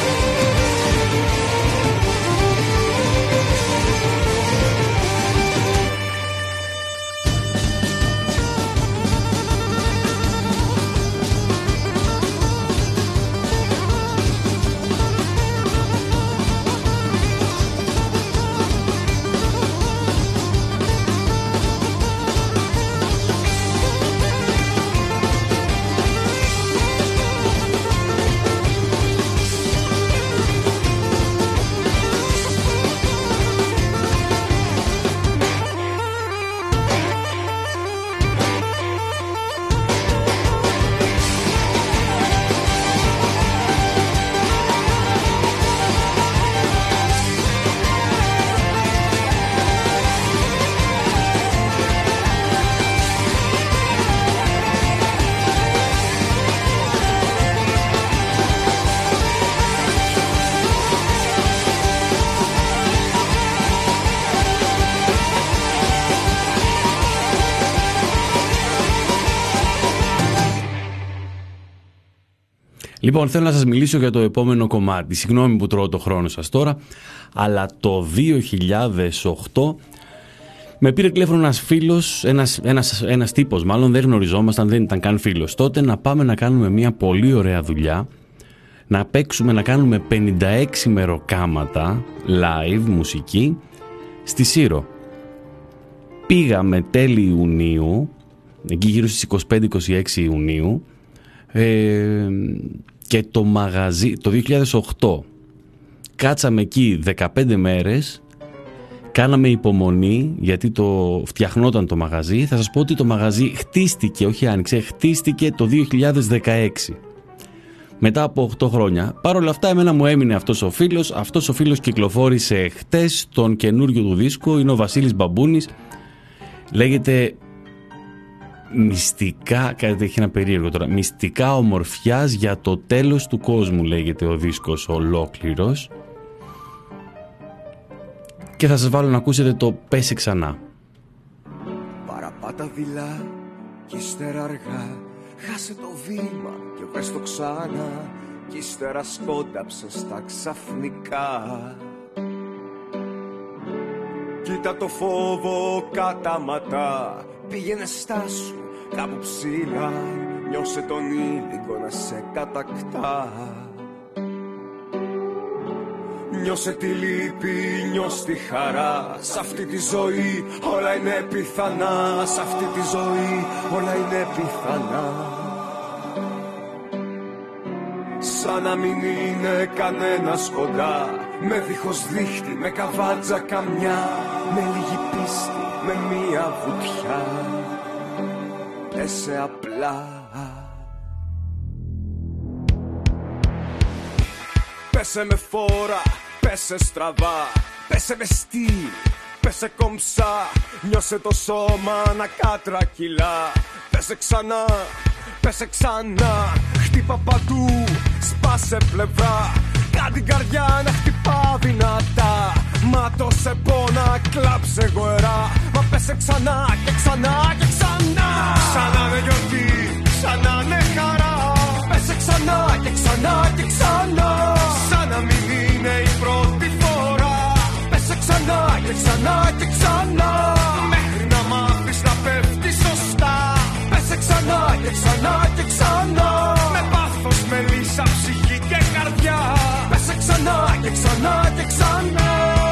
Λοιπόν, θέλω να σας μιλήσω για το επόμενο κομμάτι. Συγγνώμη που τρώω το χρόνο σας τώρα, αλλά το δύο χιλιάδες οκτώ με πήρε τηλέφωνο ένας φίλος, ένας, ένας, ένας τύπος μάλλον, δεν γνωριζόμασταν, δεν ήταν καν φίλος τότε, να πάμε να κάνουμε μια πολύ ωραία δουλειά, να παίξουμε, να κάνουμε πενήντα έξι μεροκάματα live μουσική στη Σύρο. Πήγαμε τέλη Ιουνίου, εκεί γύρω στις είκοσι πέντε είκοσι έξι Ιουνίου, ε, και το μαγαζί το δύο χιλιάδες οκτώ κάτσαμε εκεί δεκαπέντε μέρες, κάναμε υπομονή γιατί το φτιαχνόταν το μαγαζί. Θα σας πω ότι το μαγαζί χτίστηκε, όχι άνοιξε, χτίστηκε το δύο χιλιάδες δεκαέξι, μετά από οκτώ χρόνια. Παρ' όλα αυτά εμένα μου έμεινε αυτός ο φίλος. Αυτός ο φίλος κυκλοφόρησε χτες τον καινούριο του δίσκο, είναι ο Βασίλης Μπαμπούνης, λέγεται Μυστικά, κάτι έχει ένα περίεργο τώρα, Μυστικά ομορφιάς για το τέλος του κόσμου λέγεται ο δίσκος ολόκληρος, και θα σας βάλω να ακούσετε το «Πέσε ξανά». Παραπάτα δειλά κι ύστερα αργά, χάσε το βήμα και βρες το ξανά, κι ύστερα σκόνταψε στα ξαφνικά. Κοίτα το φόβο καταματά, πήγαινε στάσου κάπου ψηλά, νιώσε τον ήλικο να σε κατακτά. Νιώσε τη λύπη, νιώσε τη χαρά, σ' αυτή τη ζωή όλα είναι πιθανά, σ' αυτή τη ζωή όλα είναι πιθανά. Σαν να μην είναι κανένας κοντά, με δίχως δίχτυ, με καβάτζα καμιά, με λίγη πίστη, με μία βουτιά. Πέσε απλά. Πέσε με φόρα, πέσε στραβά, πέσε με στυλ, πέσε κομψά, νιώσε το σώμα να κατρακυλά. Πέσε ξανά, πέσε ξανά, χτύπα παντού, σπάσε πλευρά, κάν' την καρδιά να χτυπά δυνατά. Μα το σε πόνα, κλάψε γοερά, μα πέσε ξανά και ξανά και ξανά. Ξανά είναι γιορτή, ξανά είναι χαρά, πέσε ξανά και ξανά και ξανά. Σαν να μην είναι η πρώτη φορά. και ξανά και ξανά. Με πάθος, μελίσσα, ψυχή και καρδιά. Πέσε ξανά και ξανά και ξανά.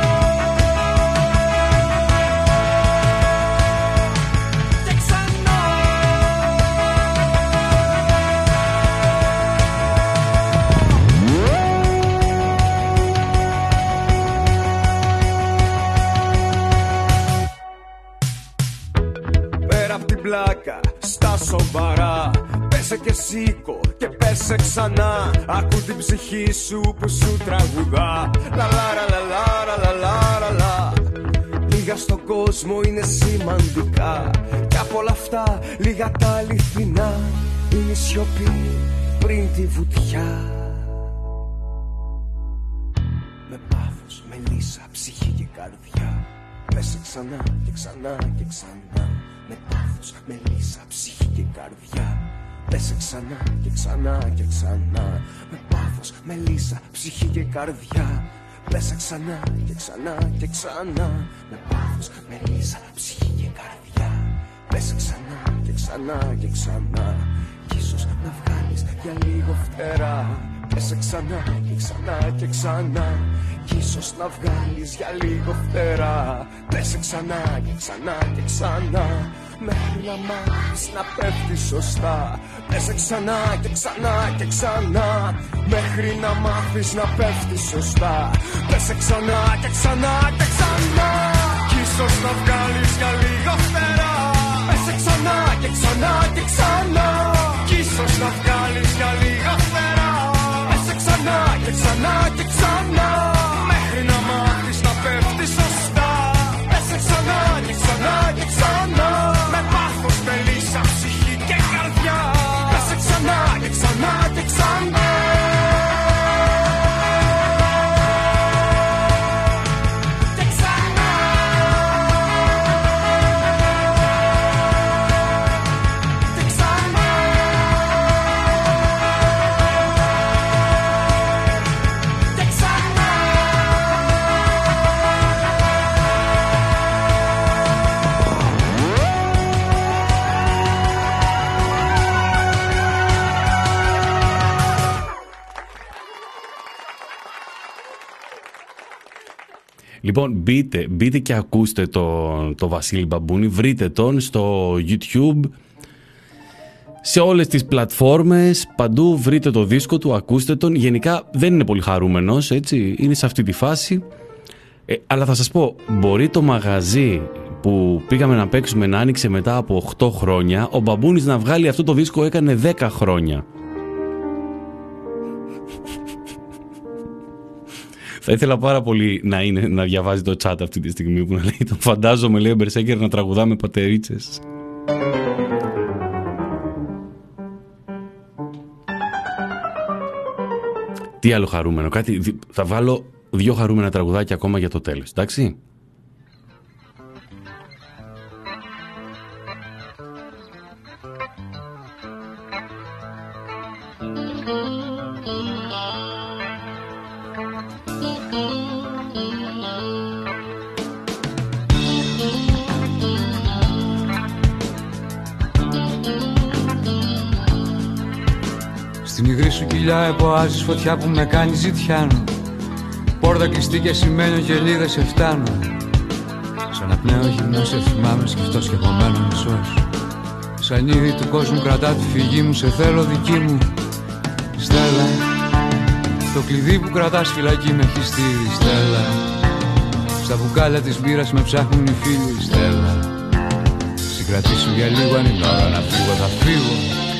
Πλάκα, στα σοβαρά. Πέσε και σήκω και πέσε ξανά. Ακού την ψυχή σου που σου τραγουδά. Λαλάρα λαλάρα λαλάρα λα. Λίγα στον κόσμο είναι σημαντικά. Κι από όλα αυτά λίγα τα αληθινά. Είναι η σιωπή πριν τη βουτιά. Με πάθος, μελίσσα, ψυχή και καρδιά. Πέσε ξανά και ξανά και ξανά. Με πάθος, μελίσσα, ψυχή και καρδιά. Πέσε ξανά και ξανά και ξανά. Με πάθος, μελίσσα, ψυχή και καρδιά. Πέσε ξανά και ξανά και ξανά. Με πάθος, μελίσσα, ψυχή και καρδιά. Πέσε ξανά και ξανά και ξανά. Κι ίσως να βγάλεις για λίγο φτερά. Πέσε ξανά και ξανά και ξανά. Κι ίσως να βγάλεις για λίγο φτερά. Πέσε ξανά και ξανά και ξανά. Μέχρι να μάθεις να πέφτεις σωστά. Πέσε ξανά και ξανά και ξανά. Μέχρι να μάθεις να πέφτεις σωστά. Πέσε ξανά και ξανά και ξανά. Κι ίσως να βγάλεις για λίγο φτερά. Πέσε ξανά και ξανά και ξανά. Κι ίσως να βγάλεις για λίγο φτερά. Πέσε ξανά και ξανά και ξανά. Μέχρι να μάθεις να πέφτεις σωστά. Πέσε ξανά και ξανά και ξανά. Με πάθος, μελίσσα, ψυχή και καρδιά. Πέσε ξανά και ξανά και ξανά. Και ξανά. Και ξανά. Και ξανά. Λοιπόν, μπείτε, μπείτε και ακούστε το, το Βασίλη Μπαμπούνι, βρείτε τον στο YouTube, σε όλες τις πλατφόρμες, παντού βρείτε το δίσκο του, ακούστε τον. Γενικά δεν είναι πολύ χαρούμενος, έτσι, είναι σε αυτή τη φάση, ε, αλλά θα σας πω, μπορεί το μαγαζί που πήγαμε να παίξουμε να άνοιξε μετά από οκτώ χρόνια, ο Μπαμπούνις να βγάλει αυτό το δίσκο έκανε δέκα χρόνια. Θα ήθελα πάρα πολύ να, είναι, να διαβάζει το chat αυτή τη στιγμή που να λέει τον φαντάζομαι, λέει ο Μπερσέκερ, να τραγουδάμε πατερίτσες. Τι άλλο χαρούμενο, κάτι, θα βάλω δύο χαρούμενα τραγουδάκια ακόμα για το τέλος, εντάξει. Στην υγρή σου κοιλιά εποάζεις φωτιά που με κάνει ζητιάνο. Πόρτα κλειστή και σημαίνω και λίδες σε φτάνω. Σαν απνέω γυμνό σε θυμάμαι σκεφτός και απομένω μισός. Σαν είδη του κόσμου κρατά τη φυγή μου, σε θέλω δική μου Στέλλα. Το κλειδί που κρατάς φυλακή με έχει στείλει Στέλλα. Στα μπουκάλια της μπύρας με ψάχνουν οι φίλοι Στέλλα. Συγκρατήσου για λίγο, αν είναι ώρα να φύγω θα φύγω.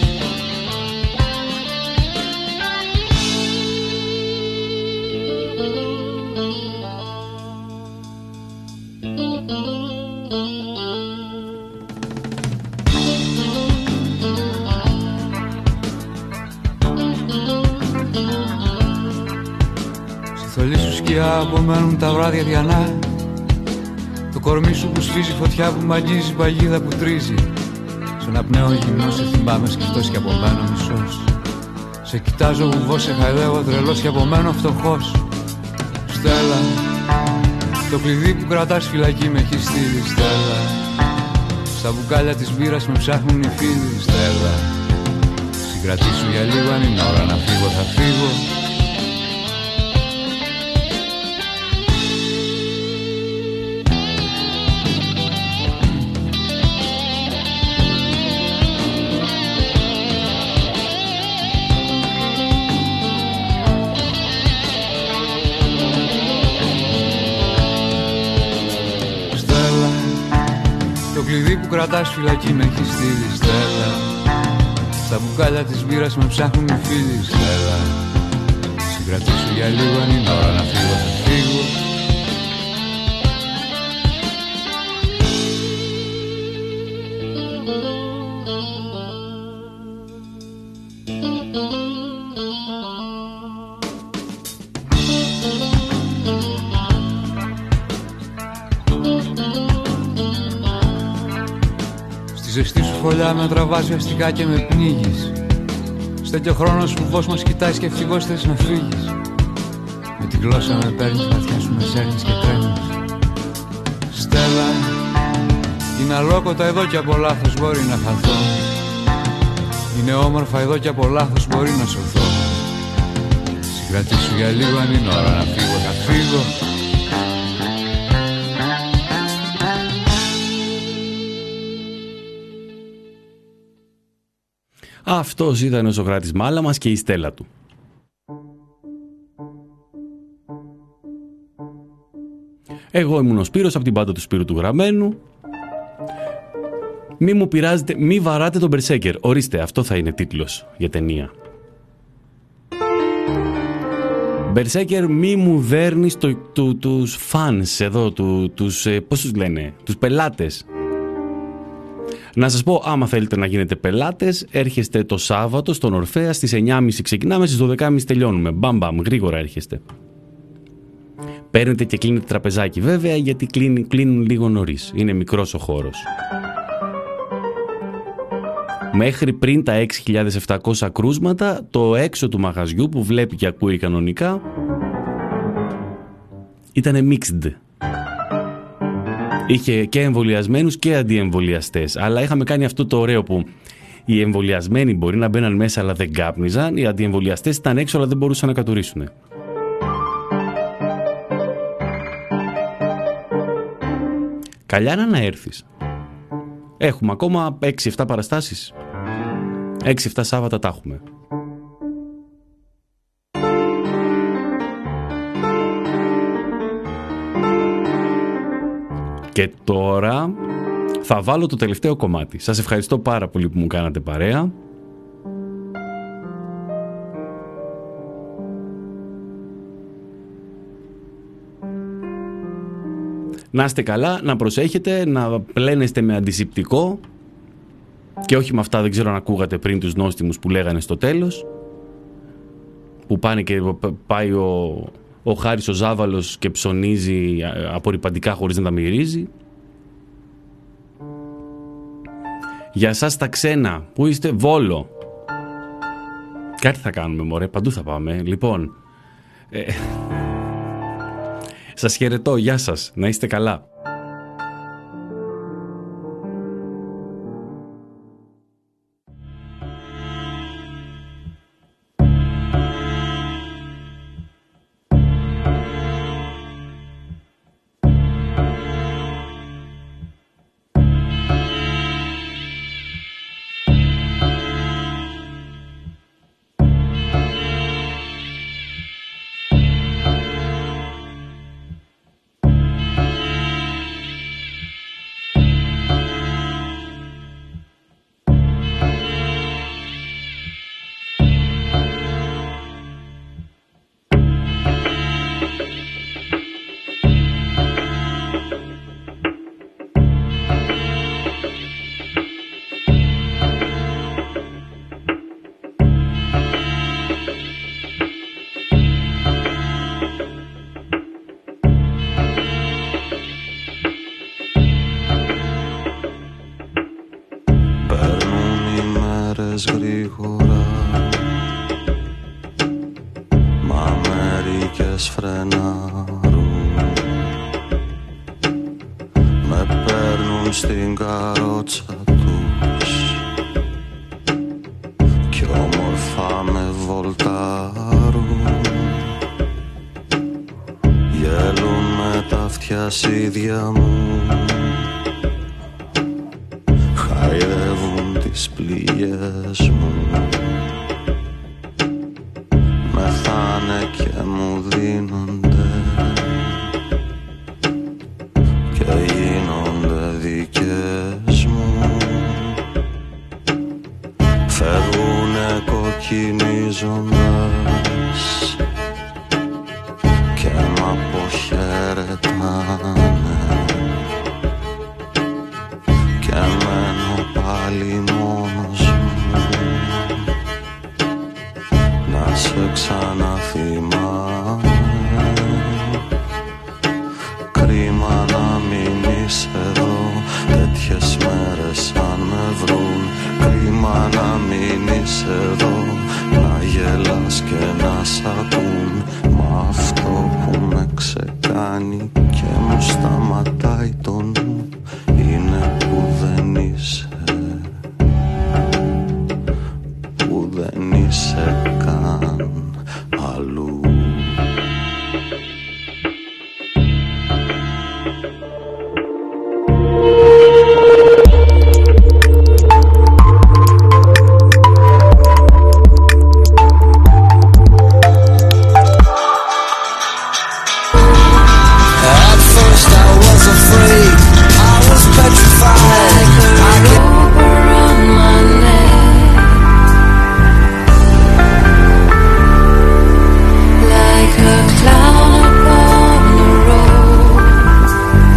Απομένουν τα βράδια διανά. Το κορμί σου που σφίζει φωτιά που μ' αγγίζει, παγίδα που τρίζει. Στον απνέο γυμνό σε θυμάμαι σκεφτός και απομένω μισός. Σε κοιτάζω βουβό, σε χαϊδεύω τρελός και απομένω φτωχός. Στέλλα, το κλειδί που κρατάς φυλακή με έχει στείλει Στέλλα. Στα μπουκάλια της μπύρας με ψάχνουν οι φίλοι Στέλλα. Συγκρατήσου για λίγο, αν είναι ώρα να φύγω θα φύγω. Κλειδί που κρατάς φυλακή με έχει στείλει, Στέλλα. Στα μπουκάλια της μπύρας με ψάχνουν οι φίλοι, Στέλλα. Συγκρατήσου για λίγο, αν είναι ώρα να φύγω θα φύγω. Ζεστή σου φωλιά με τραβάζει αστικά και με πνίγεις. Στέλνει ο χρόνος που φως μας κοιτάς και ευτυχώς θες να φύγεις. Με την γλώσσα με παίρνεις, βαθιά σου με σέρνεις και τρέμεις. Στέλλα, είναι αλόκοτα εδώ κι από λάθος μπορεί να χαθώ. Είναι όμορφα εδώ κι από λάθος μπορεί να σωθώ. Συγκρατήσου για λίγο, αν είναι ώρα να φύγω θα φύγω. Αυτός ήταν ο Σωκράτης Μάλαμας και η Στέλλα του. Εγώ ήμουν ο Σπύρος από την πάντα του Σπύρου του Γραμμένου. Μη μου πειράζετε, μη βαράτε τον Μπερσέκερ. Ορίστε, αυτό θα είναι τίτλος για ταινία. Μπερσέκερ, μη μου δέρνεις το, το, τους φανς εδώ, του, τους, ε, πώς τους λένε, τους πελάτες. Να σας πω, άμα θέλετε να γίνετε πελάτες, έρχεστε το Σάββατο στον Ορφέα, στις εννιά και μισή ξεκινάμε, στις δώδεκα και μισή τελειώνουμε. Μπαμ μπαμ, γρήγορα έρχεστε. Παίρνετε και κλείνετε τραπεζάκι βέβαια, γιατί κλείνουν, κλείνουν λίγο νωρίς. Είναι μικρός ο χώρος. Μέχρι πριν τα έξι χιλιάδες επτακόσια κρούσματα, το έξω του μαγαζιού που βλέπει και ακούει κανονικά ήτανε mixed. Είχε και εμβολιασμένους και αντιεμβολιαστές. Αλλά είχαμε κάνει αυτό το ωραίο που οι εμβολιασμένοι μπορεί να μπαίναν μέσα αλλά δεν κάπνιζαν. Οι αντιεμβολιαστές ήταν έξω αλλά δεν μπορούσαν να κατουρίσουν. Καλιάνα να έρθεις. Έχουμε ακόμα έξι εφτά παραστάσεις. έξι εφτά Σάββατα τα έχουμε. Και τώρα θα βάλω το τελευταίο κομμάτι. Σας ευχαριστώ πάρα πολύ που μου κάνατε παρέα. Να είστε καλά, να προσέχετε, να πλένεστε με αντισηπτικό και όχι με αυτά, δεν ξέρω αν ακούγατε πριν τους νόστιμους που λέγανε στο τέλος, που πάνε και πάει ο, ο Χάρης ο Ζάβαλος και ψωνίζει απορριπαντικά χωρίς να τα μυρίζει. Για εσάς τα ξένα, που είστε, Βόλο. Κάτι θα κάνουμε μωρέ, παντού θα πάμε. Λοιπόν, ε, σας χαιρετώ, γεια σας, να είστε καλά. Γρήγορα, μα μερικές φρενάρουν, με παίρνουν στην καρότσα τους κι όμως χαρούν. Γελούν με τα αυτιά σίδια μου, χαϊδεύουν τις πληγές μου. Μεθάνε και μου δίνονται και γίνονται δικές μου. Φεύγουνε κοκκινίζοντας και μ' αποχαιρετάνε και μένω πάλι μόνος μου να σε ξαναθυμάμαι. Κρίμα να μην είσαι εδώ τέτοιες μέρες αν με βρουν. Κρίμα να μην είσαι εδώ να γελάς και να σ' ακούν. Μα αυτό που με ξεκάνει και μου σταματάει τον